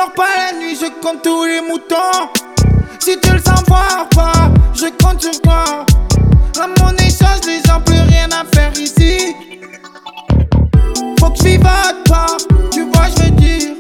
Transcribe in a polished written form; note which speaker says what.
Speaker 1: dors pas la nuit, je compte tous les moutons. Si tu le sens pas, je compte sur toi. La monnaie change, les gens plus rien à faire ici. Faut que je vive à toi, tu vois je veux dire.